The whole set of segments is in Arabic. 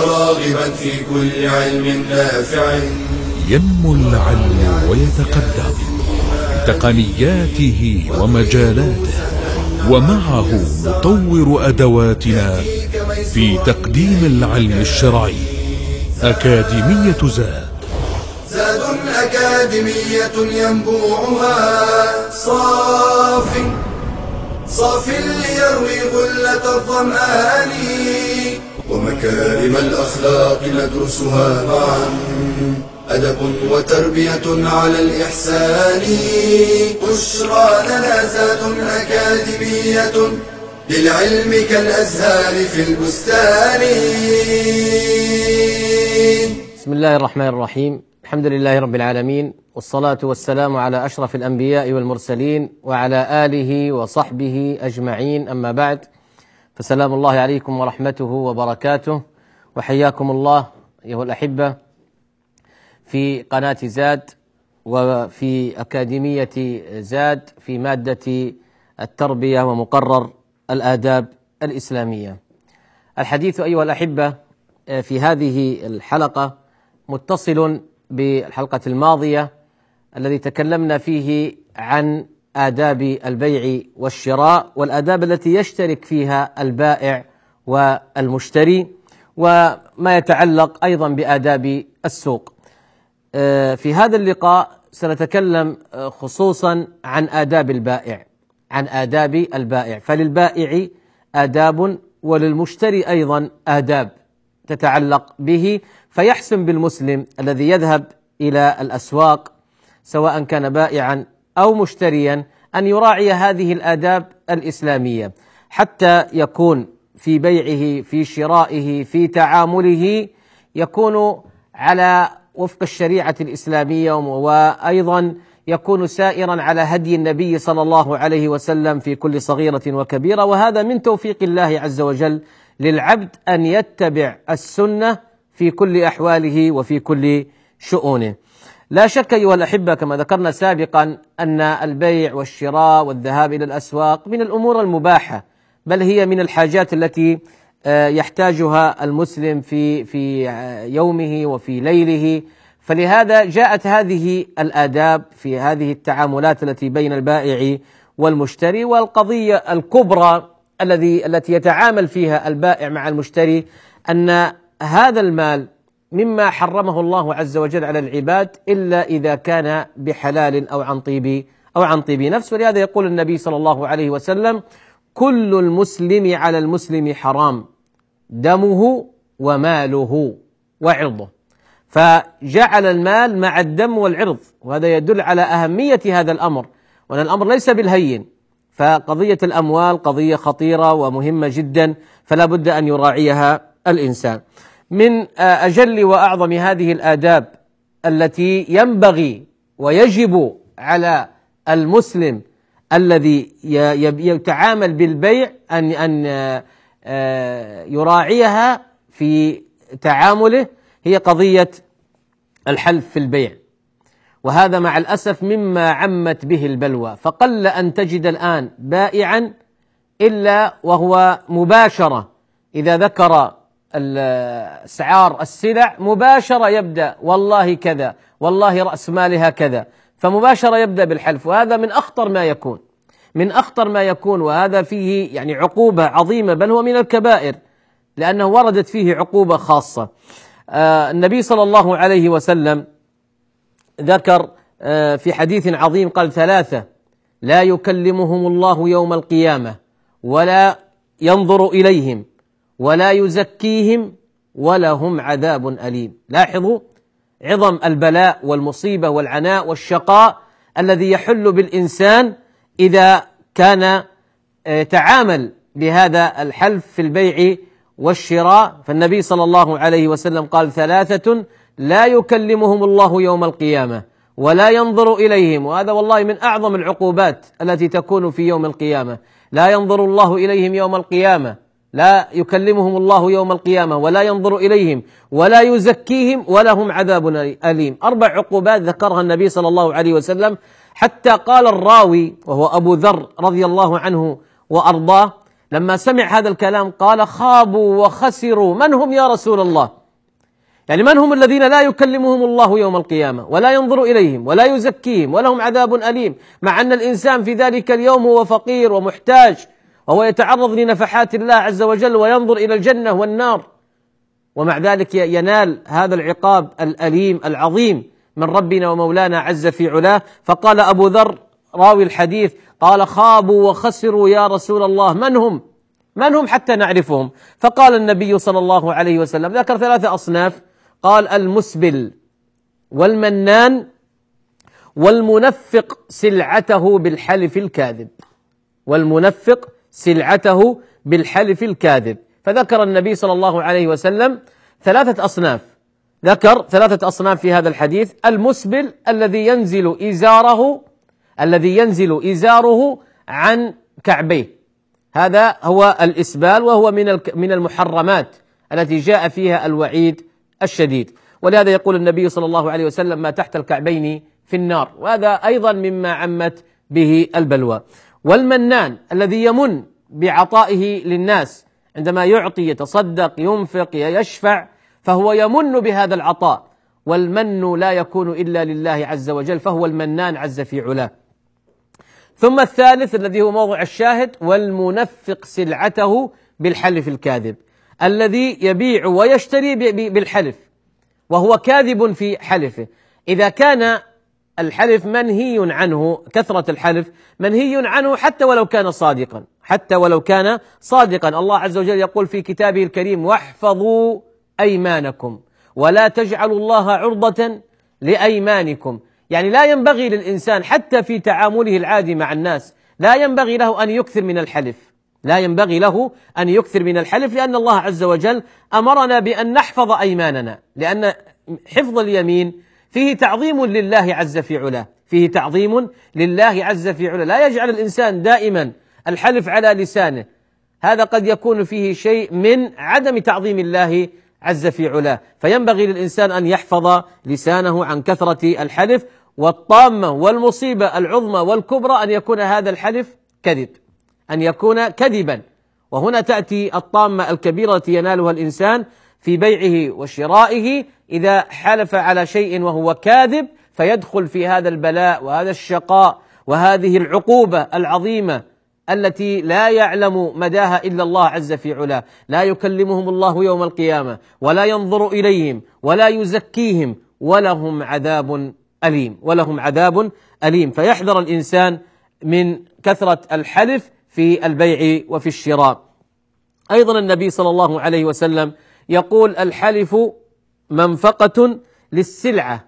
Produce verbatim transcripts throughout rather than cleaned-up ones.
راغبا في كل علم نافع. ينمو العلم ويتقدم بتقنياته ومجالاته، ومعه نطور أدواتنا في تقديم العلم الشرعي. أكاديمية زاد، زاد أكاديمية ينبوعها صاف صاف ليروي غلة الظمآن، ومكارم الأخلاق ندرسها معا، أدب وتربية على الإحسان. بشرى لنا زاد أكاديمية للعلم كالأزهار في البستان. بسم الله الرحمن الرحيم، الحمد لله رب العالمين، والصلاة والسلام على أشرف الأنبياء والمرسلين وعلى آله وصحبه أجمعين، أما بعد، فسلام الله عليكم ورحمته وبركاته، وحياكم الله أيها الأحبة في قناة زاد وفي أكاديمية زاد في مادة التربية ومقرر الآداب الإسلامية. الحديث أيها الأحبة في هذه الحلقة متصل بالحلقة الماضية الذي تكلمنا فيه عن آداب البيع والشراء، والآداب التي يشترك فيها البائع والمشتري، وما يتعلق أيضا بآداب السوق. في هذا اللقاء سنتكلم خصوصا عن آداب البائع عن آداب البائع فللبائع آداب وللمشتري أيضا آداب تتعلق به، فيحسن بالمسلم الذي يذهب إلى الأسواق سواء كان بائعا أو مشتريا أن يراعي هذه الآداب الإسلامية حتى يكون في بيعه في شرائه في تعامله يكون على وفق الشريعة الإسلامية، وأيضا يكون سائرا على هدي النبي صلى الله عليه وسلم في كل صغيرة وكبيرة. وهذا من توفيق الله عز وجل للعبد أن يتبع السنة في كل أحواله وفي كل شؤونه. لا شك أيها الأحبة كما ذكرنا سابقا أن البيع والشراء والذهاب إلى الأسواق من الأمور المباحة، بل هي من الحاجات التي يحتاجها المسلم في في يومه وفي ليله، فلهذا جاءت هذه الآداب في هذه التعاملات التي بين البائع والمشتري. والقضية الكبرى الذي التي يتعامل فيها البائع مع المشتري أن هذا المال مما حرمه الله عز وجل على العباد إلا إذا كان بحلال أو عن طيب أو عن طيب نفس. ولهذا يقول النبي صلى الله عليه وسلم: كل المسلم على المسلم حرام، دمه وماله وعرضه. فجعل المال مع الدم والعرض، وهذا يدل على أهمية هذا الأمر، وأن الأمر ليس بالهين. فقضية الأموال قضية خطيرة ومهمة جدا، فلا بد أن يراعيها الإنسان. من أجل وأعظم هذه الآداب التي ينبغي ويجب على المسلم الذي يتعامل بالبيع أن أن يراعيها في تعامله هي قضية الحلف في البيع. وهذا مع الأسف مما عمت به البلوى، فقل أن تجد الآن بائعا إلا وهو مباشرة إذا ذكر أسعار السلع مباشرة يبدأ والله كذا، والله رأس مالها كذا، فمباشرة يبدأ بالحلف. وهذا من أخطر ما يكون من أخطر ما يكون وهذا فيه يعني عقوبة عظيمة، بل هو من الكبائر لأنه وردت فيه عقوبة خاصة. آه النبي صلى الله عليه وسلم ذكر آه في حديث عظيم قال: ثلاثة لا يكلمهم الله يوم القيامة ولا ينظر إليهم ولا يزكيهم ولهم عذاب أليم. لاحظوا عظم البلاء والمصيبة والعناء والشقاء الذي يحل بالإنسان إذا كان تعامل بهذا الحلف في البيع والشراء. فالنبي صلى الله عليه وسلم قال: ثلاثة لا يكلمهم الله يوم القيامة ولا ينظر إليهم. وهذا والله من أعظم العقوبات التي تكون في يوم القيامة. لا ينظر الله إليهم يوم القيامة، لا يكلمهم الله يوم القيامة ولا ينظر إليهم ولا يزكيهم ولهم عذاب أليم. أربع عقوبات ذكرها النبي صلى الله عليه وسلم، حتى قال الراوي وهو أبو ذر رضي الله عنه وأرضاه: لما سمع هذا الكلام قال خابوا وخسروا، من هم يا رسول الله؟ يعني من هم الذين لا يكلمهم الله يوم القيامة ولا ينظر إليهم ولا يزكيهم ولهم عذاب أليم، مع أن الإنسان في ذلك اليوم هو فقير ومحتاج وهو يتعرض لنفحات الله عز وجل وينظر إلى الجنة والنار، ومع ذلك ينال هذا العقاب الأليم العظيم من ربنا ومولانا عز في علاه. فقال أبو ذر راوي الحديث قال خابوا وخسروا يا رسول الله، من هم؟ من هم حتى نعرفهم؟ فقال النبي صلى الله عليه وسلم ذكر ثلاثة أصناف، قال المسبل والمنان والمنفق سلعته بالحلف الكاذب، والمنفق سلعته بالحلف الكاذب. فذكر النبي صلى الله عليه وسلم ثلاثة أصناف، ذكر ثلاثة أصناف في هذا الحديث: المسبل الذي ينزل إزاره الذي ينزل إزاره عن كعبيه، هذا هو الإسبال، وهو من من المحرمات التي جاء فيها الوعيد الشديد، ولهذا يقول النبي صلى الله عليه وسلم ما تحت الكعبين في النار، وهذا أيضا مما عمت به البلوى. والمنان الذي يمن بعطائه للناس، عندما يعطي يتصدق ينفق يشفع فهو يمن بهذا العطاء، والمن لا يكون إلا لله عز وجل، فهو المنان عز في علاه. ثم الثالث الذي هو موضع الشاهد: والمنفق سلعته بالحلف الكاذب، الذي يبيع ويشتري بالحلف وهو كاذب في حلفه. إذا كان الحلف منهي عنه، كثرة الحلف منهي عنه حتى ولو كان صادقا، حتى ولو كان صادقا. الله عز وجل يقول في كتابه الكريم: واحفظوا أيمانكم ولا تجعلوا الله عرضة لأيمانكم. يعني لا ينبغي للإنسان حتى في تعامله العادي مع الناس لا ينبغي له أن يكثر من الحلف، لا ينبغي له أن يكثر من الحلف، لأن الله عز وجل أمرنا بأن نحفظ أيماننا، لأن حفظ اليمين فيه تعظيم لله عز في علاه، فيه تعظيم لله عز في علاه. لا يجعل الإنسان دائما الحلف على لسانه، هذا قد يكون فيه شيء من عدم تعظيم الله عز في علاه، فينبغي للإنسان أن يحفظ لسانه عن كثرة الحلف. والطامة والمصيبة العظمى والكبرى أن يكون هذا الحلف كذب، أن يكون كذبا. وهنا تأتي الطامة الكبيرة التي ينالها الإنسان في بيعه وشرائه، إذا حلف على شيء وهو كاذب فيدخل في هذا البلاء وهذا الشقاء وهذه العقوبة العظيمة التي لا يعلم مداها إلا الله عز في علاه. لا يكلمهم الله يوم القيامة ولا ينظر إليهم ولا يزكيهم ولهم عذاب أليم، ولهم عذاب أليم. فيحذر الإنسان من كثرة الحلف في البيع وفي الشراء. أيضا النبي صلى الله عليه وسلم يقول: الحلف منفقة للسلعة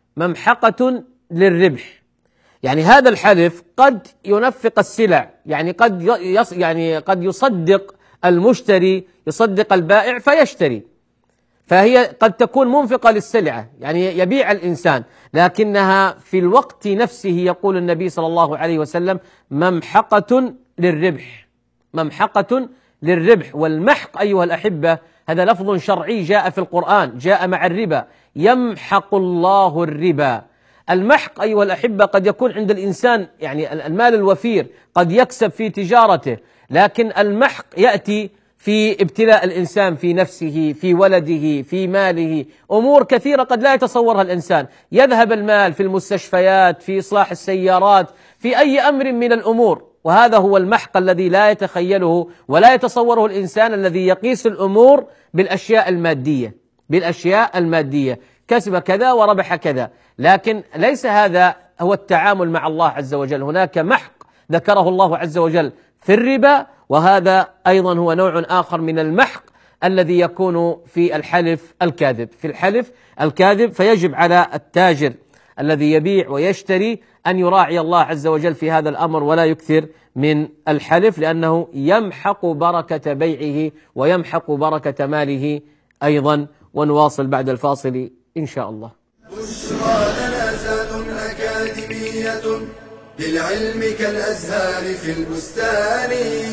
ممحقة للربح. يعني هذا الحلف قد ينفق السلع، يعني قد يص يعني قد يصدق المشتري، يصدق البائع فيشتري، فهي قد تكون منفقة للسلعة، يعني يبيع الإنسان، لكنها في الوقت نفسه يقول النبي صلى الله عليه وسلم ممحقة للربح، ممحقة للربح. والمحق أيها الأحبة هذا لفظ شرعي جاء في القرآن، جاء مع الربا: يمحق الله الربا. المحق أيها الأحبة قد يكون عند الإنسان يعني المال الوفير، قد يكسب في تجارته، لكن المحق يأتي في ابتلاء الإنسان في نفسه، في ولده، في ماله، أمور كثيرة قد لا يتصورها الإنسان. يذهب المال في المستشفيات، في إصلاح السيارات، في أي أمر من الأمور، وهذا هو المحق الذي لا يتخيله ولا يتصوره الإنسان، الذي يقيس الأمور بالأشياء المادية، بالأشياء المادية، كسب كذا وربح كذا. لكن ليس هذا هو التعامل مع الله عز وجل، هناك محق ذكره الله عز وجل في الربا، وهذا أيضا هو نوع آخر من المحق الذي يكون في الحلف الكاذب، في الحلف الكاذب. فيجب على التاجر الذي يبيع ويشتري أن يراعي الله عز وجل في هذا الأمر ولا يكثر من الحلف، لأنه يمحق بركة بيعه ويمحق بركة ماله أيضا. ونواصل بعد الفاصل إن شاء الله. بشرى لنا زاد أكاديمية للعلم كالأزهار في البستان.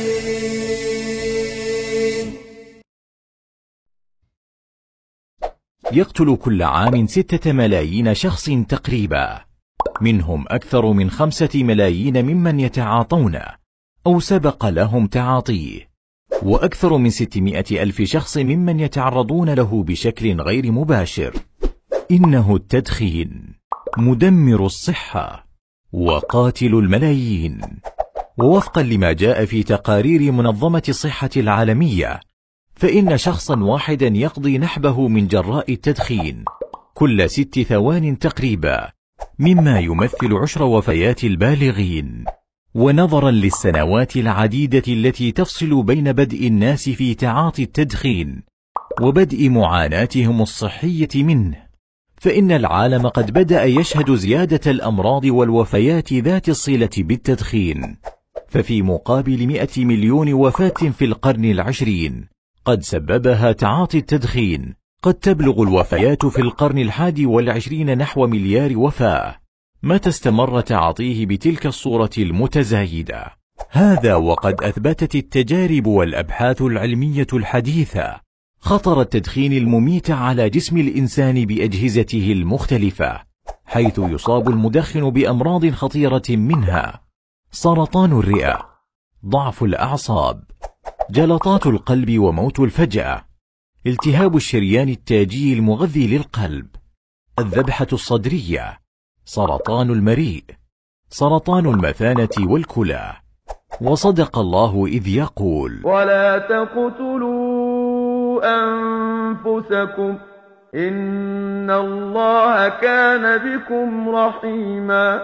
يقتل كل عام ستة ملايين شخص تقريبا، منهم أكثر من خمسة ملايين ممن يتعاطون، أو سبق لهم تعاطيه، وأكثر من ستمائة ألف شخص ممن يتعرضون له بشكل غير مباشر. إنه التدخين مدمر الصحة وقاتل الملايين. ووفقا لما جاء في تقارير منظمة الصحة العالمية، فإن شخصا واحدا يقضي نحبه من جراء التدخين كل ست ثوان تقريبا، مما يمثل عشر وفيات البالغين. ونظرا للسنوات العديدة التي تفصل بين بدء الناس في تعاطي التدخين وبدء معاناتهم الصحية منه، فإن العالم قد بدأ يشهد زيادة الأمراض والوفيات ذات الصلة بالتدخين. ففي مقابل مئة مليون وفاة في القرن العشرين قد سببها تعاطي التدخين، قد تبلغ الوفيات في القرن الحادي والعشرين نحو مليار وفاة متى استمر تعاطيه بتلك الصورة المتزايدة. هذا وقد أثبتت التجارب والأبحاث العلمية الحديثة خطر التدخين المميت على جسم الإنسان بأجهزته المختلفة، حيث يصاب المدخن بأمراض خطيرة منها سرطان الرئة، ضعف الأعصاب، جلطات القلب وموت الفجأة، التهاب الشريان التاجي المغذي للقلب، الذبحة الصدرية، سرطان المريء، سرطان المثانة والكلى. وصدق الله إذ يقول: ولا تقتلوا أنفسكم إن الله كان بكم رحيما.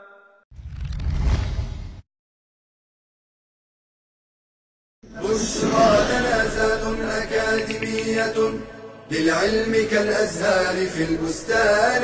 بشرى لنا زاد أكاديمية للعلم كالأزهار في البستان.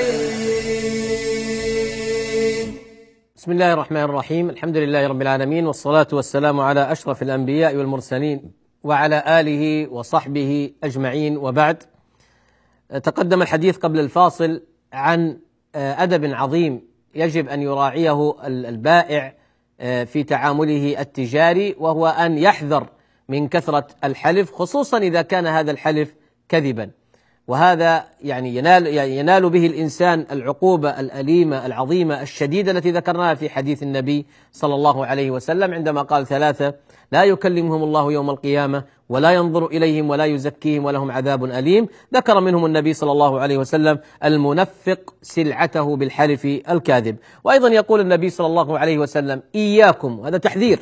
بسم الله الرحمن الرحيم. الحمد لله رب العالمين، والصلاة والسلام على أشرف الأنبياء والمرسلين وعلى آله وصحبه أجمعين، وبعد. تقدم الحديث قبل الفاصل عن أدب عظيم يجب أن يراعيه البائع في تعامله التجاري، وهو أن يحذر من كثرة الحلف، خصوصا إذا كان هذا الحلف كذبا، وهذا يعني ينال, ينال به الإنسان العقوبة الأليمة العظيمة الشديدة التي ذكرناها في حديث النبي صلى الله عليه وسلم عندما قال: ثلاثة لا يكلمهم الله يوم القيامة ولا ينظر إليهم ولا يزكيهم ولهم عذاب أليم. ذكر منهم النبي صلى الله عليه وسلم المنفق سلعته بالحلف الكاذب. وأيضا يقول النبي صلى الله عليه وسلم: إياكم، هذا تحذير،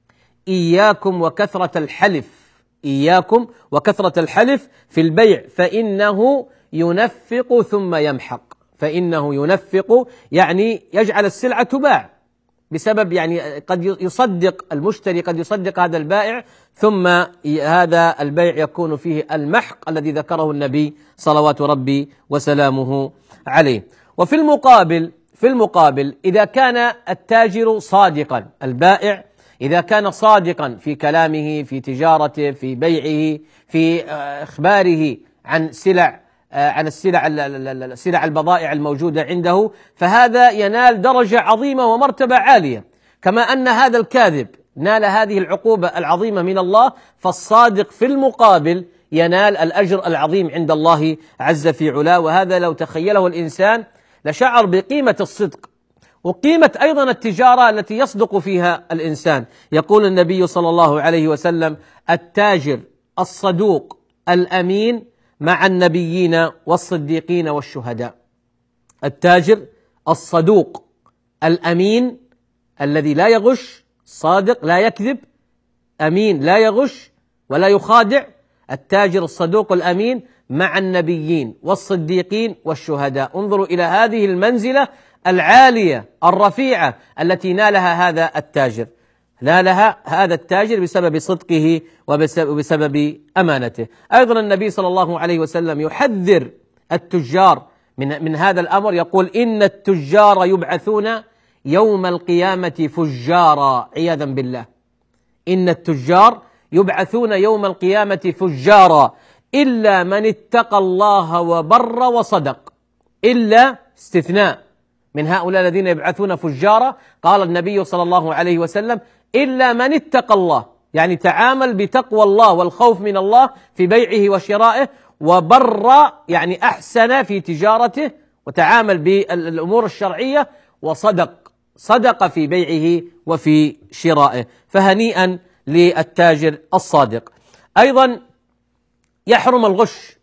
إياكم وكثرة الحلف، إياكم وكثرة الحلف في البيع فإنه ينفق ثم يمحق. فإنه ينفق يعني يجعل السلعة تباع بسبب، يعني قد يصدق المشتري، قد يصدق هذا البائع، ثم هذا البيع يكون فيه المحق الذي ذكره النبي صلوات ربي وسلامه عليه. وفي المقابل في المقابل إذا كان التاجر صادقا، البائع إذا كان صادقا في كلامه، في تجارته، في بيعه، في إخباره عن سلع عن السلع السلع البضائع الموجودة عنده، فهذا ينال درجة عظيمة ومرتبة عالية. كما أن هذا الكاذب نال هذه العقوبة العظيمة من الله، فالصادق في المقابل ينال الأجر العظيم عند الله عز في علاه. وهذا لو تخيله الإنسان لشعر بقيمة الصدق وقيمة أيضا التجارة التي يصدق فيها الإنسان. يقول النبي صلى الله عليه وسلم: التاجر الصدوق الأمين مع النبيين والصديقين والشهداء. التاجر الصدوق الأمين الذي لا يغش، صادق لا يكذب، أمين لا يغش ولا يخادع، التاجر الصدوق الأمين مع النبيين والصديقين والشهداء. انظروا إلى هذه المنزلة العالية الرفيعة التي نالها هذا التاجر، نالها هذا التاجر بسبب صدقه وبسبب أمانته. أيضا النبي صلى الله عليه وسلم يحذر التجار من من هذا الأمر، يقول: إن التجار يبعثون يوم القيامة فجارا، عياذا بالله. إن التجار يبعثون يوم القيامة فجارا إلا من اتقى الله وبر وصدق. إلا استثناء من هؤلاء الذين يبعثون فجارا، قال النبي صلى الله عليه وسلم: إلا من اتقى الله، يعني تعامل بتقوى الله والخوف من الله في بيعه وشرائه، وبر يعني أحسن في تجارته وتعامل بالأمور الشرعية، وصدق صدق في بيعه وفي شرائه، فهنيئا للتاجر الصادق. أيضا يحرم الغش.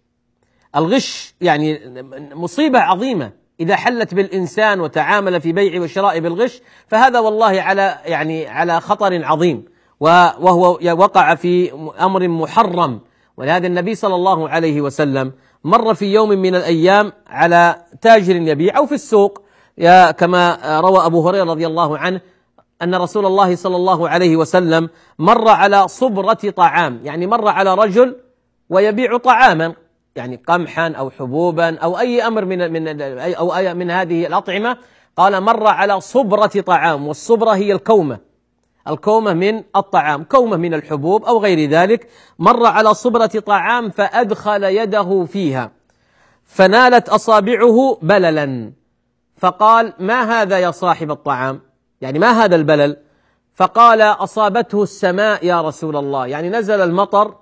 الغش يعني مصيبة عظيمة إذا حلت بالإنسان وتعامل في بيعه وشرائه بالغش، فهذا والله على يعني على خطر عظيم، وهو وقع في أمر محرم. ولهذا النبي صلى الله عليه وسلم مر في يوم من الأيام على تاجر يبيع أو في السوق، كما روى أبو هريرة رضي الله عنه أن رسول الله صلى الله عليه وسلم مر على صبرة طعام، يعني مر على رجل ويبيع طعاما، يعني قمحا أو حبوبا أو أي أمر من من أو أي من هذه الأطعمة. قال مر على صبرة طعام، والصبرة هي الكومة، الكومة من الطعام، كومة من الحبوب أو غير ذلك. مر على صبرة طعام فأدخل يده فيها فنالت أصابعه بللا، فقال ما هذا يا صاحب الطعام؟ يعني ما هذا البلل؟ فقال أصابته السماء يا رسول الله، يعني نزل المطر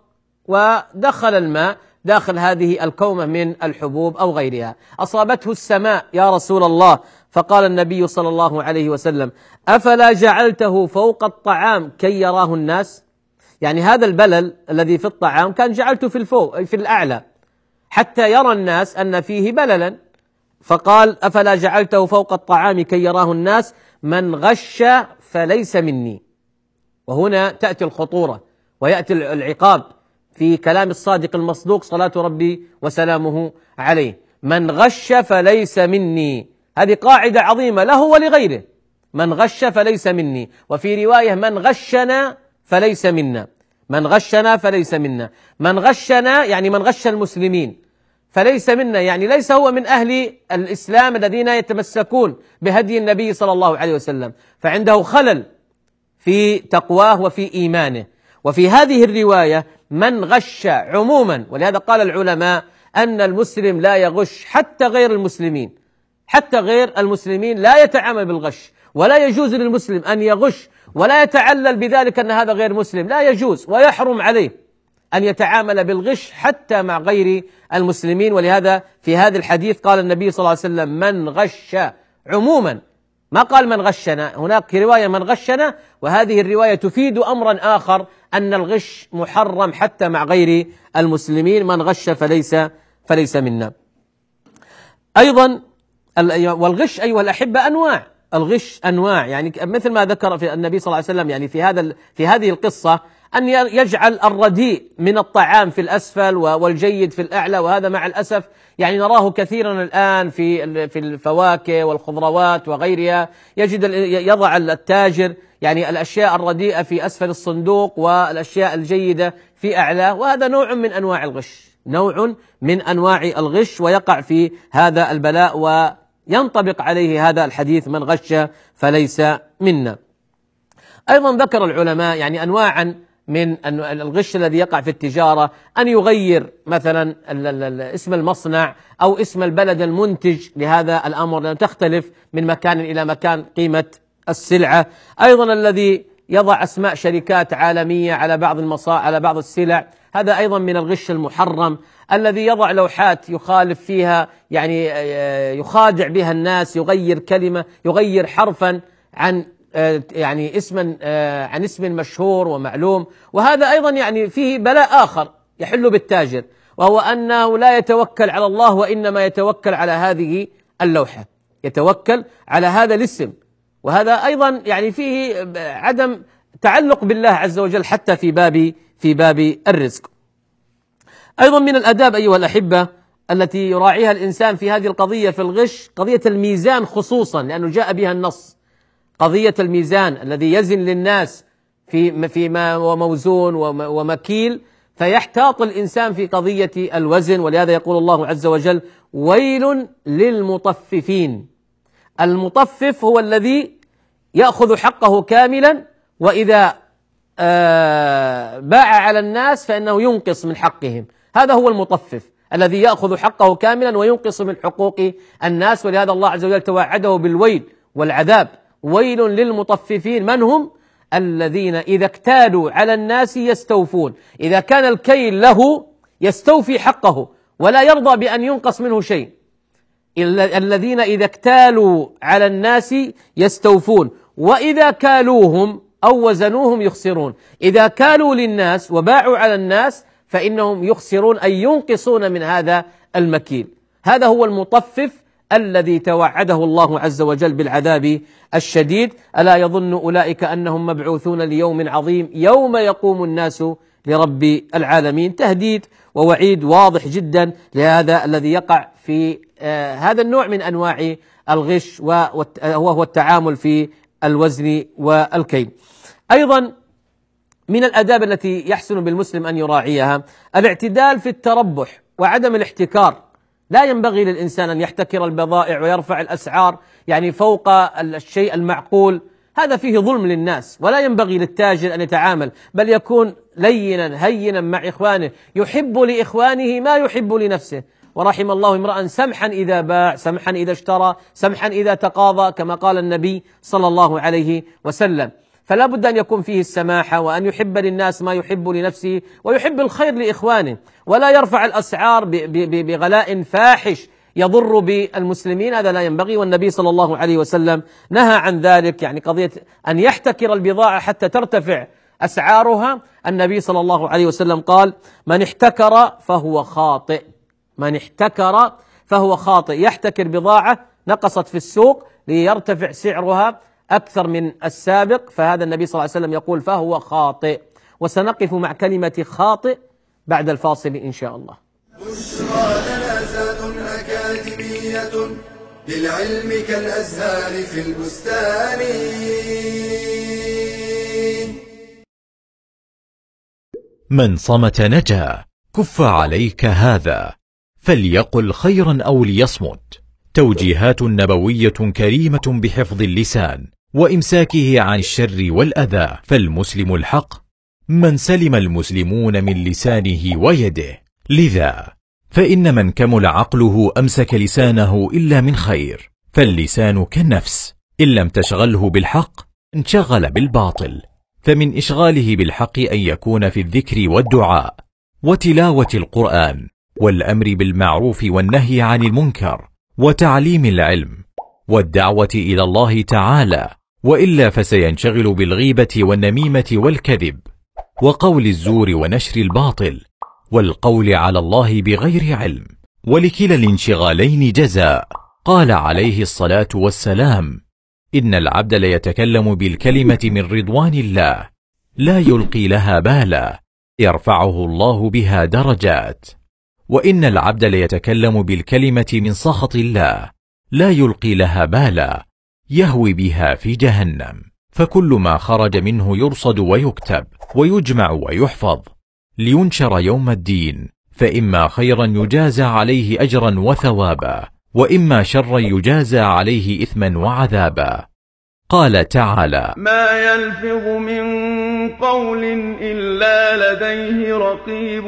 ودخل الماء داخل هذه الكومة من الحبوب أو غيرها، أصابته السماء يا رسول الله. فقال النبي صلى الله عليه وسلم أفلا جعلته فوق الطعام كي يراه الناس؟ يعني هذا البلل الذي في الطعام كان جعلته في الفوق في الأعلى حتى يرى الناس أن فيه بللا. فقال أفلا جعلته فوق الطعام كي يراه الناس؟ من غش فليس مني. وهنا تأتي الخطورة ويأتي العقاب في كلام الصادق المصدوق صلاة ربي وسلامه عليه، من غش فليس مني. هذه قاعدة عظيمة له ولغيره، من غش فليس مني. وفي رواية من غشنا فليس منا، من غشنا فليس منا. من غشنا يعني من غش المسلمين، فليس منا يعني ليس هو من أهل الإسلام الذين يتمسكون بهدي النبي صلى الله عليه وسلم، فعنده خلل في تقواه وفي إيمانه. وفي هذه الرواية من غش عموما، ولهذا قال العلماء أن المسلم لا يغش حتى غير المسلمين، حتى غير المسلمين لا يتعامل بالغش، ولا يجوز للمسلم أن يغش ولا يتعلل بذلك أن هذا غير مسلم، لا يجوز ويحرم عليه أن يتعامل بالغش حتى مع غير المسلمين. ولهذا في هذا الحديث قال النبي صلى الله عليه وسلم من غش عموما، ما قال من غشنا. هناك رواية من غشنا، وهذه الرواية تفيد أمرا آخر أن الغش محرم حتى مع غير المسلمين، من غش فليس فليس منا. أيضا والغش أيها الأحبة أنواع، الغش أنواع، يعني مثل ما ذكر في النبي صلى الله عليه وسلم يعني في هذا في هذه القصة أن يجعل الرديء من الطعام في الأسفل والجيد في الأعلى، وهذا مع الأسف يعني نراه كثيرا الآن في في الفواكه والخضروات وغيرها، يجد يضع التاجر يعني الأشياء الرديئة في أسفل الصندوق والأشياء الجيدة في أعلاه، وهذا نوع من أنواع الغش، نوع من أنواع الغش، ويقع في هذا البلاء وينطبق عليه هذا الحديث من غش فليس منا. أيضا ذكر العلماء يعني أنواعا من الغش الذي يقع في التجارة، أن يغير مثلا اسم المصنع أو اسم البلد المنتج لهذا الأمر، لأن تختلف من مكان إلى مكان قيمة السلعة. أيضا الذي يضع أسماء شركات عالمية على بعض المصا على بعض السلع، هذا أيضا من الغش المحرم. الذي يضع لوحات يخالف فيها يعني يخادع بها الناس، يغير كلمة يغير حرفا عن يعني اسما عن اسم مشهور ومعلوم، وهذا أيضا يعني فيه بلاء آخر يحل بالتاجر، وهو أنه لا يتوكل على الله وإنما يتوكل على هذه اللوحة، يتوكل على هذا الاسم، وهذا أيضا يعني فيه عدم تعلق بالله عز وجل حتى في باب في باب الرزق. أيضا من الأداب أيها الأحبة التي يراعيها الإنسان في هذه القضية في الغش قضية الميزان خصوصا، لأنه جاء بها النص، قضية الميزان الذي يزن للناس في فيما هو موزون ومكيل، فيحتاط الإنسان في قضية الوزن. ولهذا يقول الله عز وجل ويل للمطففين. المطفف هو الذي يأخذ حقه كاملا، وإذا باع على الناس فإنه ينقص من حقهم، هذا هو المطفف الذي يأخذ حقه كاملا وينقص من حقوق الناس. ولهذا الله عز وجل توعده بالويل والعذاب، ويل للمطففين من هم؟ الذين إذا اكتالوا على الناس يستوفون، إذا كان الكيل له يستوفي حقه ولا يرضى بأن ينقص منه شيء. الذين إذا اكتالوا على الناس يستوفون وإذا كالوهم أو وزنوهم يخسرون. إذا كالوا للناس وباعوا على الناس فإنهم يخسرون، أي ينقصون من هذا المكيل. هذا هو المطفف الذي توعده الله عز وجل بالعذاب الشديد. ألا يظن أولئك أنهم مبعوثون ليوم عظيم يوم يقوم الناس لرب العالمين. تهديد ووعيد واضح جدا لهذا الذي يقع في آه هذا النوع من أنواع الغش وهو التعامل في الوزن والكيل. أيضا من الآداب التي يحسن بالمسلم أن يراعيها الاعتدال في التربح وعدم الاحتكار. لا ينبغي للإنسان أن يحتكر البضائع ويرفع الأسعار يعني فوق الشيء المعقول، هذا فيه ظلم للناس. ولا ينبغي للتاجر أن يتعامل، بل يكون لينا هينا مع إخوانه، يحب لإخوانه ما يحب لنفسه. ورحم الله امرأ سمحا إذا باع، سمحا إذا اشترى، سمحا إذا تقاضى، كما قال النبي صلى الله عليه وسلم. فلا بد أن يكون فيه السماحة، وأن يحب للناس ما يحب لنفسه، ويحب الخير لإخوانه، ولا يرفع الأسعار بغلاء فاحش يضر بالمسلمين، هذا لا ينبغي. والنبي صلى الله عليه وسلم نهى عن ذلك، يعني قضية أن يحتكر البضاعة حتى ترتفع أسعارها. النبي صلى الله عليه وسلم قال: من احتكر فهو خاطئ، من احتكر فهو خاطئ، يحتكر بضاعة نقصت في السوق ليرتفع سعرها أكثر من السابق، فهذا النبي صلى الله عليه وسلم يقول فهو خاطئ. وسنقف مع كلمة خاطئ بعد الفاصل إن شاء الله. بشرى لنا زاد أكاديمية للعلم كالأزهار في البستان. من صمت نجا، كف عليك هذا، فليقل خيرا أو ليصمت. توجيهات نبوية كريمة بحفظ اللسان وإمساكه عن الشر والأذى. فالمسلم الحق من سلم المسلمون من لسانه ويده، لذا فإن من كمل عقله أمسك لسانه إلا من خير. فاللسان كالنفس، إن لم تشغله بالحق انشغل بالباطل. فمن إشغاله بالحق أن يكون في الذكر والدعاء وتلاوة القرآن والأمر بالمعروف والنهي عن المنكر وتعليم العلم والدعوة إلى الله تعالى، وإلا فسينشغل بالغيبة والنميمة والكذب وقول الزور ونشر الباطل والقول على الله بغير علم. ولكلا الانشغالين جزاء. قال عليه الصلاة والسلام: إن العبد ليتكلم بالكلمة من رضوان الله لا يلقي لها بالا، يرفعه الله بها درجات. وإن العبد ليتكلم بالكلمة من سخط الله لا يلقي لها بالا، يهوي بها في جهنم. فكل ما خرج منه يرصد ويكتب ويجمع ويحفظ لينشر يوم الدين، فإما خيرا يجازى عليه أجرا وثوابا، وإما شرا يجازى عليه إثما وعذابا. قال تعالى: ما يلفظ من قول إلا لديه رقيب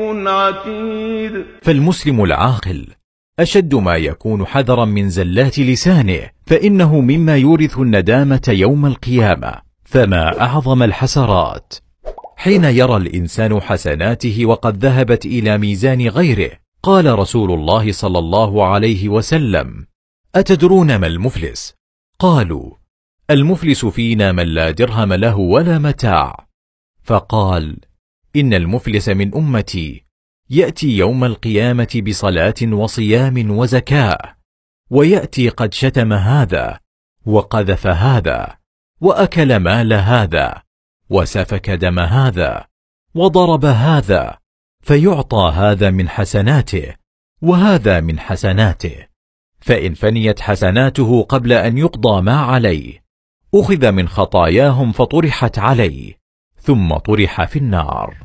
عتيد. فالمسلم العاقل أشد ما يكون حذرا من زلات لسانه، فإنه مما يورث الندامة يوم القيامة. فما أعظم الحسرات حين يرى الإنسان حسناته وقد ذهبت إلى ميزان غيره. قال رسول الله صلى الله عليه وسلم: أتدرون ما المفلس؟ قالوا: المفلس فينا من لا درهم له ولا متاع. فقال: إن المفلس من أمتي يأتي يوم القيامة بصلاة وصيام وزكاة، ويأتي قد شتم هذا وقذف هذا وأكل مال هذا وسفك دم هذا وضرب هذا، فيعطى هذا من حسناته وهذا من حسناته، فإن فنيت حسناته قبل أن يقضى ما عليه أخذ من خطاياهم فطرحت عليه ثم طرح في النار.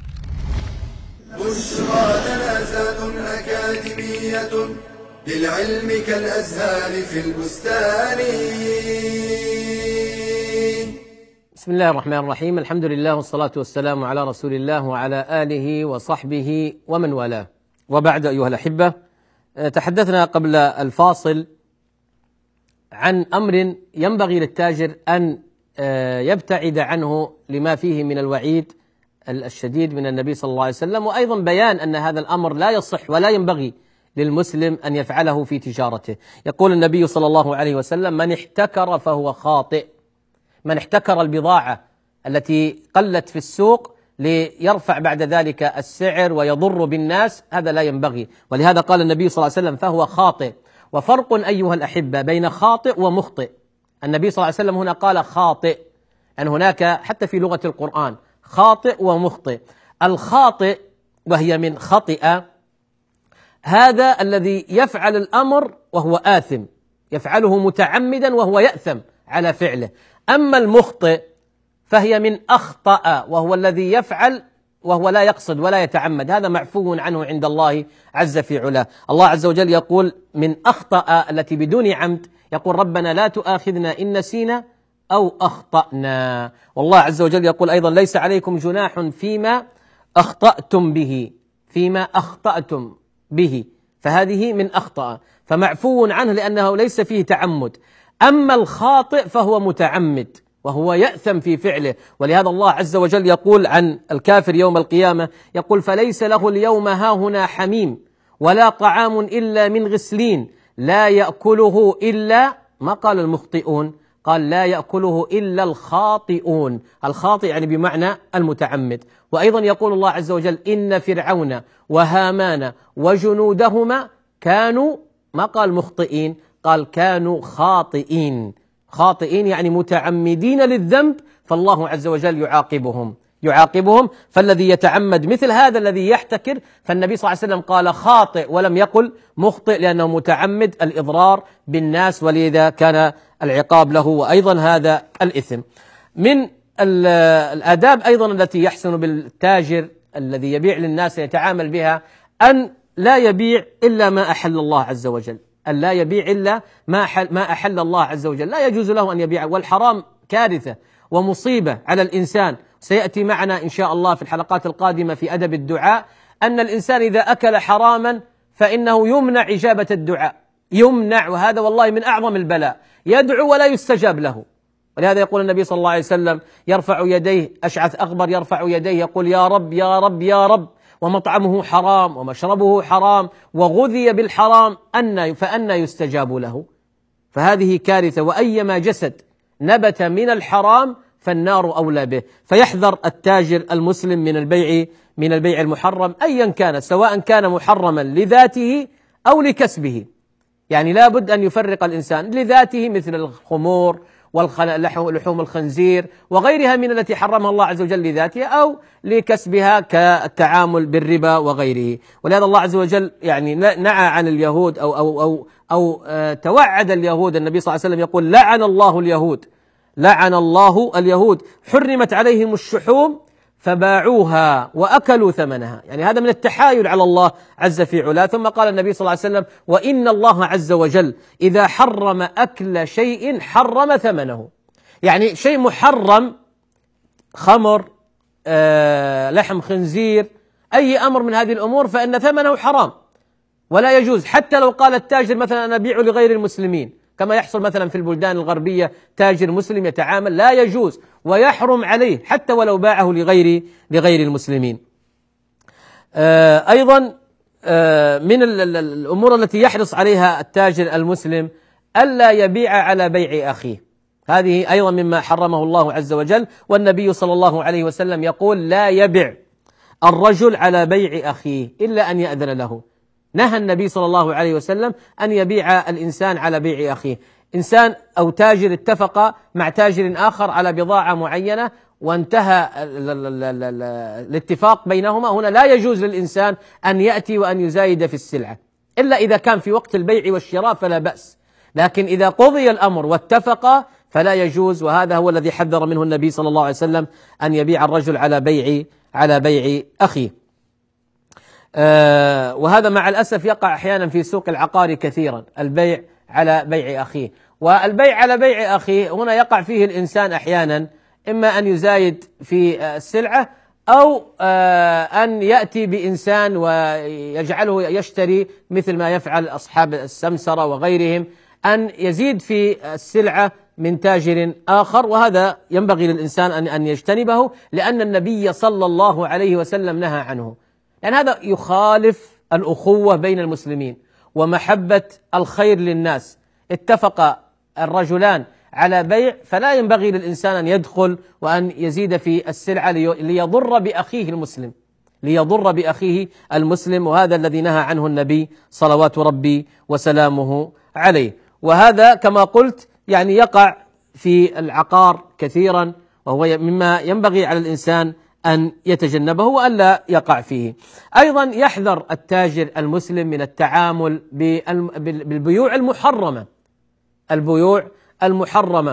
بشرى لنا زاد أكاديمية للعلم كالأزهار في البستان. بسم الله الرحمن الرحيم، الحمد لله والصلاة والسلام على رسول الله وعلى آله وصحبه ومن والاه، وبعد. أيها الأحبة، تحدثنا قبل الفاصل عن أمر ينبغي للتاجر أن يبتعد عنه لما فيه من الوعيد الشديد من النبي صلى الله عليه وسلم، وأيضا بيان أن هذا الأمر لا يصح ولا ينبغي للمسلم أن يفعله في تجارته. يقول النبي صلى الله عليه وسلم: من احتكر فهو خاطئ. من احتكر البضاعة التي قلت في السوق ليرفع بعد ذلك السعر ويضر بالناس، هذا لا ينبغي. ولهذا قال النبي صلى الله عليه وسلم: فهو خاطئ. وفرق أيها الأحبة بين خاطئ ومخطئ. النبي صلى الله عليه وسلم هنا قال خاطئ، أن هناك حتى في لغة القرآن خاطئ ومخطئ. الخاطئ وهي من خطئ، هذا الذي يفعل الأمر وهو آثم، يفعله متعمدا وهو يأثم على فعله. أما المخطئ فهي من أخطأ، وهو الذي يفعل وهو لا يقصد ولا يتعمد، هذا معفو عنه عند الله عز في علاه. الله عز وجل يقول من أخطأ التي بدون عمد، يقول: ربنا لا تؤاخذنا إن نسينا أو أخطأنا. والله عز وجل يقول أيضا: ليس عليكم جناح فيما أخطأتم به، فيما أخطأتم به، فهذه من أخطأ، فمعفو عنه لأنه ليس فيه تعمد. أما الخاطئ فهو متعمد وهو يأثم في فعله. ولهذا الله عز وجل يقول عن الكافر يوم القيامة، يقول: فليس له اليوم هاهنا حميم ولا طعام إلا من غسلين لا يأكله إلا، ما قال المخطئون، قال لا يأكله إلا الخاطئون. الخاطئ يعني بمعنى المتعمد. وأيضا يقول الله عز وجل: إن فرعون وهامان وجنودهما كانوا، ما قال مخطئين، قال كانوا خاطئين. خاطئين يعني متعمدين للذنب، فالله عز وجل يعاقبهم يعاقبهم فالذي يتعمد مثل هذا الذي يحتكر، فالنبي صلى الله عليه وسلم قال خاطئ ولم يقل مخطئ، لأنه متعمد الإضرار بالناس، ولذا كان العقاب له، وأيضا هذا الإثم. من الآداب أيضا التي يحسن بالتاجر الذي يبيع للناس يتعامل بها أن لا يبيع إلا ما أحل الله عز وجل، أن لا يبيع إلا ما أحل, ما أحل الله عز وجل، لا يجوز له أن يبيع. والحرام كارثة ومصيبة على الإنسان. سيأتي معنا إن شاء الله في الحلقات القادمة في أدب الدعاء أن الإنسان إذا أكل حراما فإنه يمنع إجابة الدعاء، يمنع، وهذا والله من أعظم البلاء. يدعو ولا يستجاب له. ولهذا يقول النبي صلى الله عليه وسلم: يرفع يديه أشعث أغبر، يرفع يديه يقول: يا رب يا رب يا رب، ومطعمه حرام ومشربه حرام وغذي بالحرام، أن فأنى يستجاب له. فهذه كارثة. وأيما جسد نبت من الحرام فالنار أولى به. فيحذر التاجر المسلم من البيع من البيع المحرم أيا كان، سواء كان محرما لذاته أو لكسبه. يعني لا بد أن يفرق الإنسان لذاته مثل الخمور ولحوم الخنزير وغيرها من التي حرمها الله عز وجل لذاتها، أو لكسبها كالتعامل بالربا وغيره. ولهذا الله عز وجل يعني نعى عن اليهود أو أو أو أو آه توعد اليهود. النبي صلى الله عليه وسلم يقول: لعن الله اليهود، لعن الله اليهود، حرمت عليهم الشحوم فباعوها وأكلوا ثمنها. يعني هذا من التحايل على الله عز في علاه. ثم قال النبي صلى الله عليه وسلم: وإن الله عز وجل إذا حرم أكل شيء حرم ثمنه. يعني شيء محرم، خمر، آه، لحم خنزير، أي أمر من هذه الأمور، فإن ثمنه حرام ولا يجوز. حتى لو قال التاجر مثلا أنا أبيع لغير المسلمين، كما يحصل مثلا في البلدان الغربية، تاجر مسلم يتعامل، لا يجوز ويحرم عليه حتى ولو باعه لغير لغير المسلمين. آه أيضا آه من الأمور التي يحرص عليها التاجر المسلم ألا يبيع على بيع أخيه. هذه أيضا مما حرمه الله عز وجل. والنبي صلى الله عليه وسلم يقول: لا يبيع الرجل على بيع أخيه إلا أن يأذن له. نهى النبي صلى الله عليه وسلم أن يبيع الإنسان على بيع أخيه. إنسان أو تاجر اتفق مع تاجر آخر على بضاعة معينة وانتهى الاتفاق بينهما، هنا لا يجوز للإنسان أن يأتي وأن يزايد في السلعة، إلا إذا كان في وقت البيع والشراء فلا بأس. لكن إذا قضي الأمر واتفقا فلا يجوز. وهذا هو الذي حذر منه النبي صلى الله عليه وسلم، أن يبيع الرجل على بيع على بيع أخيه. آه وهذا مع الأسف يقع أحيانا في سوق العقار كثيرا، البيع على بيع أخيه. والبيع على بيع أخيه هنا يقع فيه الإنسان أحيانا إما أن يزايد في السلعة، أو آه أن يأتي بإنسان ويجعله يشتري مثل ما يفعل أصحاب السمسرة وغيرهم، أن يزيد في السلعة من تاجر آخر. وهذا ينبغي للإنسان أن أن يجتنبه، لأن النبي صلى الله عليه وسلم نهى عنه، لأن هذا يخالف الأخوة بين المسلمين ومحبة الخير للناس. اتفق الرجلان على بيع، فلا ينبغي للإنسان أن يدخل وأن يزيد في السلعة ليضر بأخيه المسلم ليضر بأخيه المسلم وهذا الذي نهى عنه النبي صلوات ربي وسلامه عليه. وهذا كما قلت يعني يقع في العقار كثيرا، وهو مما ينبغي على الإنسان أن يتجنبه وألا يقع فيه. أيضا يحذر التاجر المسلم من التعامل بالبيوع المحرمة البيوع المحرمة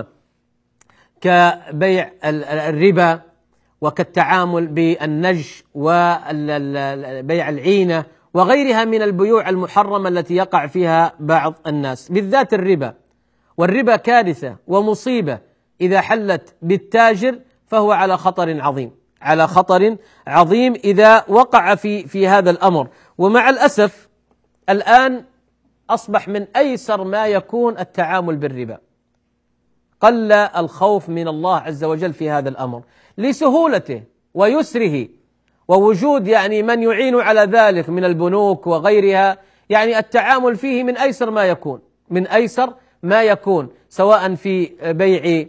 كبيع الربا، وكالتعامل بالنجش وبيع العينة وغيرها من البيوع المحرمة التي يقع فيها بعض الناس، بالذات الربا. والربا كارثة ومصيبة إذا حلت بالتاجر، فهو على خطر عظيم على خطر عظيم إذا وقع في في هذا الأمر. ومع الأسف الآن أصبح من أيسر ما يكون التعامل بالربا، قل الخوف من الله عز وجل في هذا الأمر لسهولته ويسره، ووجود يعني من يعين على ذلك من البنوك وغيرها. يعني التعامل فيه من أيسر ما يكون من أيسر ما يكون سواء في بيع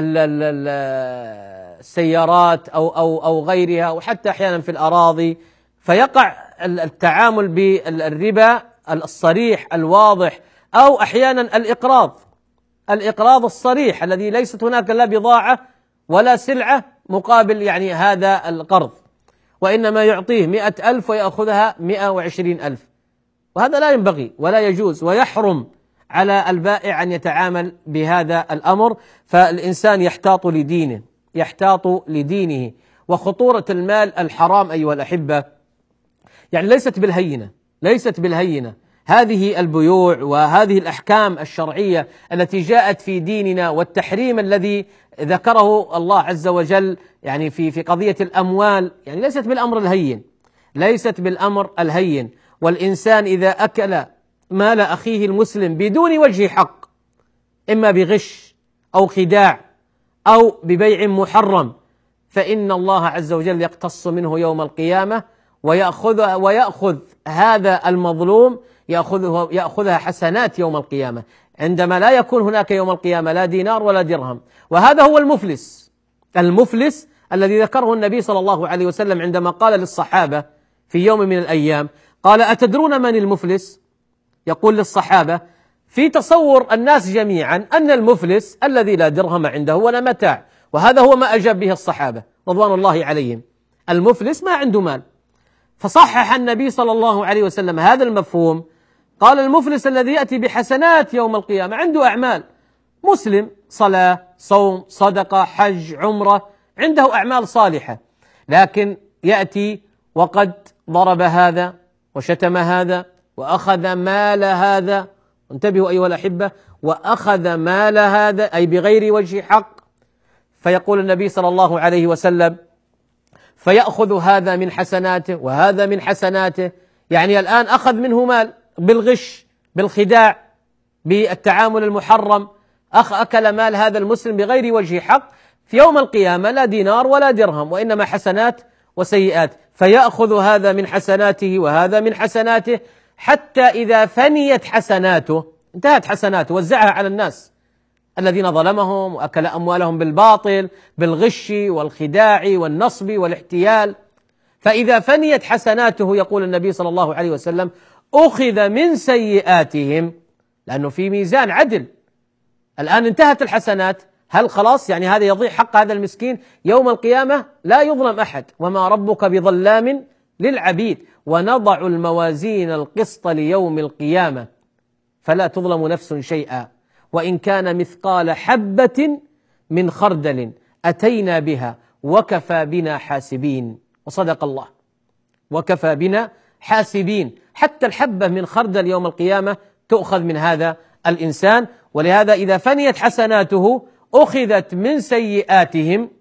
السيارات أو أو أو غيرها، وحتى أحيانا في الأراضي. فيقع التعامل بالربا الصريح الواضح، أو أحيانا الإقراض الإقراض الصريح الذي ليست هناك لا بضاعة ولا سلعة مقابل يعني هذا القرض، وإنما يعطيه مئة ألف ويأخذها مئة وعشرين ألف. وهذا لا ينبغي ولا يجوز، ويحرم على البائع أن يتعامل بهذا الأمر. فالإنسان يحتاط لدينه يحتاط لدينه وخطورة المال الحرام أيها الأحبة يعني ليست بالهينة ليست بالهينة هذه البيوع وهذه الأحكام الشرعية التي جاءت في ديننا، والتحريم الذي ذكره الله عز وجل يعني في في قضية الأموال، يعني ليست بالأمر الهين ليست بالأمر الهين. والإنسان إذا أكل مال أخيه المسلم بدون وجه حق، إما بغش أو خداع أو ببيع محرم، فإن الله عز وجل يقتص منه يوم القيامة ويأخذ ويأخذ هذا المظلوم يأخذها يأخذها حسنات يوم القيامة، عندما لا يكون هناك يوم القيامة لا دينار ولا درهم. وهذا هو المفلس المفلس الذي ذكره النبي صلى الله عليه وسلم عندما قال للصحابة في يوم من الأيام، قال: أتدرون من المفلس؟ يقول للصحابة في تصور الناس جميعا أن المفلس الذي لا درهم عنده ولا متاع، وهذا هو ما أجاب به الصحابة رضوان الله عليهم، المفلس ما عنده مال. فصحح النبي صلى الله عليه وسلم هذا المفهوم، قال: المفلس الذي يأتي بحسنات يوم القيامة، عنده أعمال، مسلم، صلاة، صوم، صدقة، حج، عمرة، عنده أعمال صالحة، لكن يأتي وقد ضرب هذا وشتم هذا وأخذ مال هذا، انتبهوا أيها الأحبة، وأخذ مال هذا أي بغير وجه حق. فيقول النبي صلى الله عليه وسلم: فيأخذ هذا من حسناته وهذا من حسناته، يعني الآن أخذ منه مال بالغش بالخداع بالتعامل المحرم، أخ أكل مال هذا المسلم بغير وجه حق، في يوم القيامة لا دينار ولا درهم، وإنما حسنات وسيئات. فيأخذ هذا من حسناته وهذا من حسناته، حتى إذا فنيت حسناته، انتهت حسناته، وزعها على الناس الذين ظلمهم وأكل أموالهم بالباطل بالغش والخداع والنصب والاحتيال. فإذا فنيت حسناته، يقول النبي صلى الله عليه وسلم: أخذ من سيئاتهم، لأنه في ميزان عدل. الآن انتهت الحسنات، هل خلاص يعني هذا يضيع حق هذا المسكين؟ يوم القيامة لا يظلم أحد، وما ربك بظلام للعبيد، ونضع الموازين القسط ليوم القيامة فلا تظلم نفس شيئا، وإن كان مثقال حبة من خردل أتينا بها وكفى بنا حاسبين. وصدق الله، وكفى بنا حاسبين. حتى الحبة من خردل يوم القيامة تؤخذ من هذا الإنسان. ولهذا إذا فنيت حسناته أخذت من سيئاتهم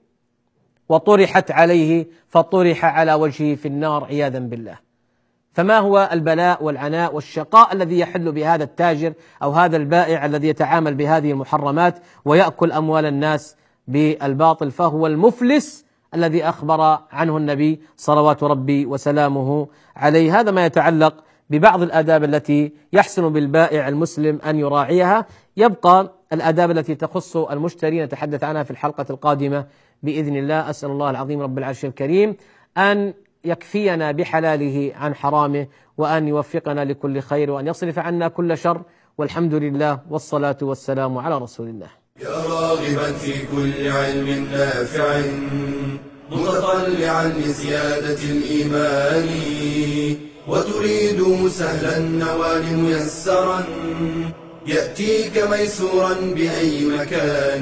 وطرحت عليه، فطرح على وجهه في النار عياذا بالله. فما هو البلاء والعناء والشقاء الذي يحل بهذا التاجر أو هذا البائع الذي يتعامل بهذه المحرمات ويأكل أموال الناس بالباطل؟ فهو المفلس الذي أخبر عنه النبي صلوات ربي وسلامه عليه. هذا ما يتعلق ببعض الآداب التي يحسن بالبائع المسلم أن يراعيها. يبقى الآداب التي تخص المشتري نتحدث عنها في الحلقة القادمة بإذن الله. أسأل الله العظيم رب العرش الكريم أن يكفينا بحلاله عن حرامه، وأن يوفقنا لكل خير، وأن يصرف عنا كل شر، والحمد لله والصلاة والسلام على رسول الله. يا راغبا في كل علم نافع متطلعا لزيادة الإيمان، وتريد سهلا النوال ميسرا يأتيك ميسورا بأي مكان.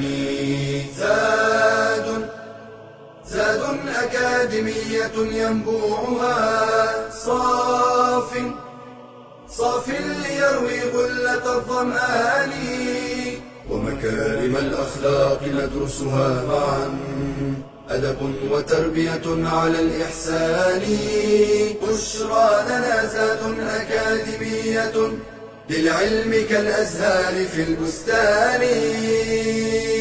زاد زاد أكاديمية ينبوعها صاف صاف ليروي غلة الظمآن، ومكارم الأخلاق ندرسها معا، أدب وتربية على الإحسان. بشرى لنا زاد أكاديمية للعلم كالأزهار في البستان.